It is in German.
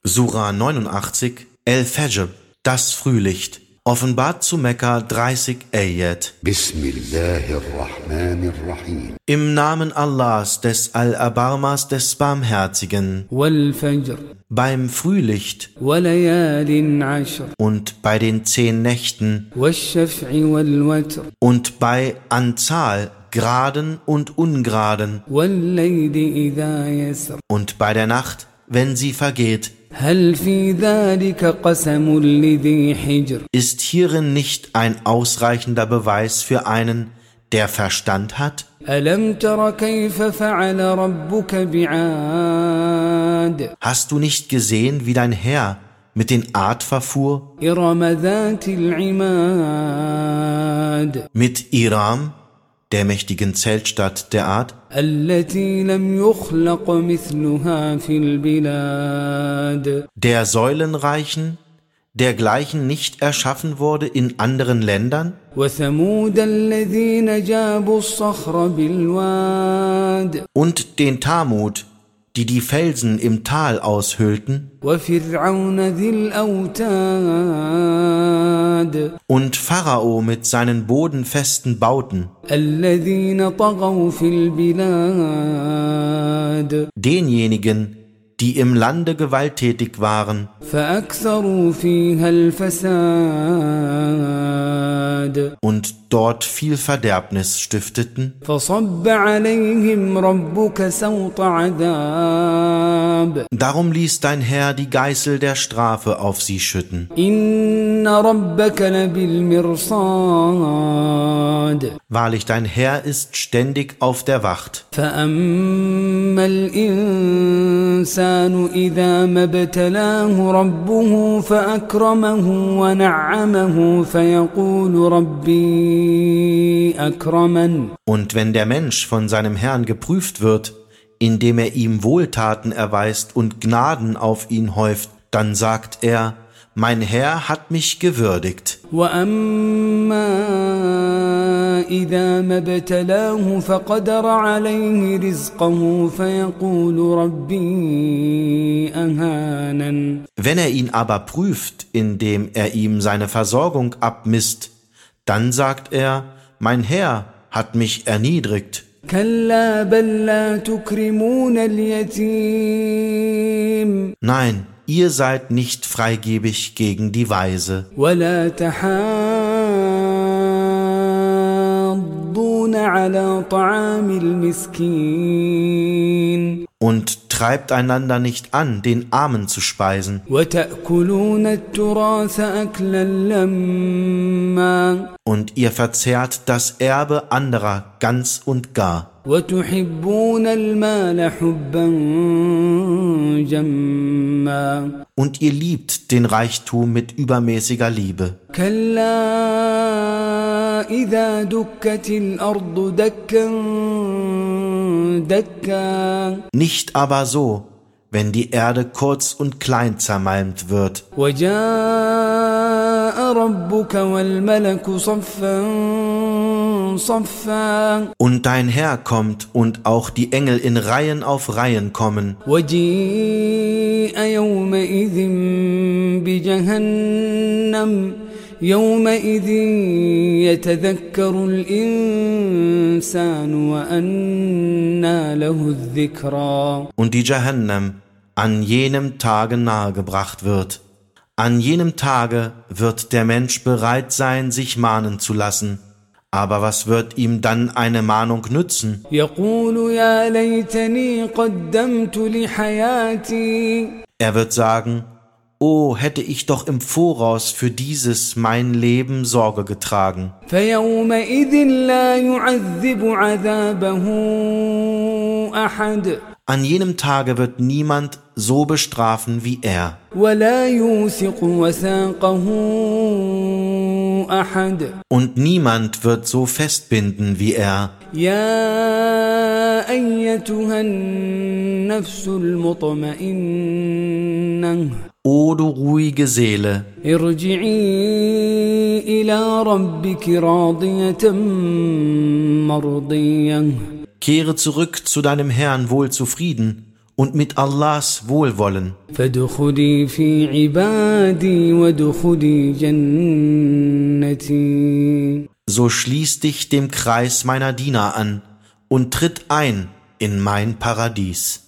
Sura 89, El-Fajr, das Frühlicht, offenbart zu Mekka 30 Ayat. Bismillahirrahmanirrahim. Im Namen Allahs, des Al-Abarmas, des Barmherzigen, Wal-Fajr, beim Frühlicht walayalin 'ashr, und bei den 10 Nächten wash-shaf'i wal-watr, und bei Anzahl, geraden und ungeraden wal-layli idha yasr. und bei der Nacht, wenn sie vergeht. Hal fi dhalika qasamun lidhi hijr. Ist hierin nicht ein ausreichender Beweis für einen, der Verstand hat? Alam tara kayfa fa'ala rabbuka bi'ad. Hast du nicht gesehen, wie dein Herr mit den Ad verfuhr? Irama dhatil 'imad. Mit Iram, der mächtigen Zeltstadt der Ad, Allati lam yukhlaq mithluha fil bilad. der Säulenreichen, dergleichen nicht erschaffen wurde in anderen Ländern, Wa thamud alladhina jabu as-sakhra bil wad. und den Tamut, die Felsen im Tal aushöhlten, Wa fir'auna dhil awtad. und Pharao mit seinen bodenfesten Bauten, Alladhina taghaw fil bilad. denjenigen, die im Lande gewalttätig waren فأكثروا فيها الفساد und dort viel Verderbnis stifteten, فصب عليهم ربك سوط عذاب darum ließ dein Herr die Geißel der Strafe auf sie schütten. إن ربك لبالمرصاد Wahrlich, dein Herr ist ständig auf der Wacht. فأما الإنسان إذا ما ابتلاه ربه فأكرمه ونعمه فيقول ربي أكرمن. Und wenn der Mensch von seinem Herrn geprüft wird, indem er ihm Wohltaten erweist und Gnaden auf ihn häuft, dann sagt er: Mein Herr hat mich gewürdigt. وأما إذا ما ابتلاه فقدر عليه رزقه فيقول ربي أهانن. Wenn er ihn aber prüft, indem er ihm seine Versorgung abmisst, dann sagt er: Mein Herr hat mich erniedrigt. كلا بل لا تكرمون اليتيم Nein, ihr seid nicht freigebig gegen die Weise ولا تحاضون على طعام المسكين und treibt einander nicht an, den Armen zu speisen. وتأكلون التراث أكلا لما Und ihr verzehrt das Erbe anderer ganz und gar. وتحبون المال حبا جما Und ihr liebt den Reichtum mit übermäßiger Liebe. كلا إذا دكت الأرض دكا دكا Nicht aber so, wenn die Erde kurz und klein zermalmt wird. وجاء ربك والملك صفا صفا Und dein Herr kommt und auch die Engel in Reihen auf Reihen kommen. وجيء يومئذ بجهنم يومئذ يتذكر الإنسان وأنى له الذكرى. Und die Jahannam an jenem Tage nahegebracht wird. An jenem Tage wird der Mensch bereit sein, sich mahnen zu lassen. Aber was wird ihm dann eine Mahnung nützen? يقول يا ليتني قدمت لحياتي. Er wird sagen: Oh, hätte ich doch im Voraus für dieses mein Leben Sorge getragen. فيومئذ لا يعذب عذابه أحد An jenem Tage wird niemand so bestrafen wie er. ولا يوثق وثاقه أحد. Und niemand wird so festbinden wie er. يا أيتها النفس المطمئنة O du ruhige Seele, ارجعي إلى ربك راضية مرضية kehre zurück zu deinem Herrn wohl zufrieden und mit Allahs Wohlwollen. فادخلي في عبادي وادخلي جنتي. So schließ dich dem Kreis meiner Diener an und tritt ein in mein Paradies.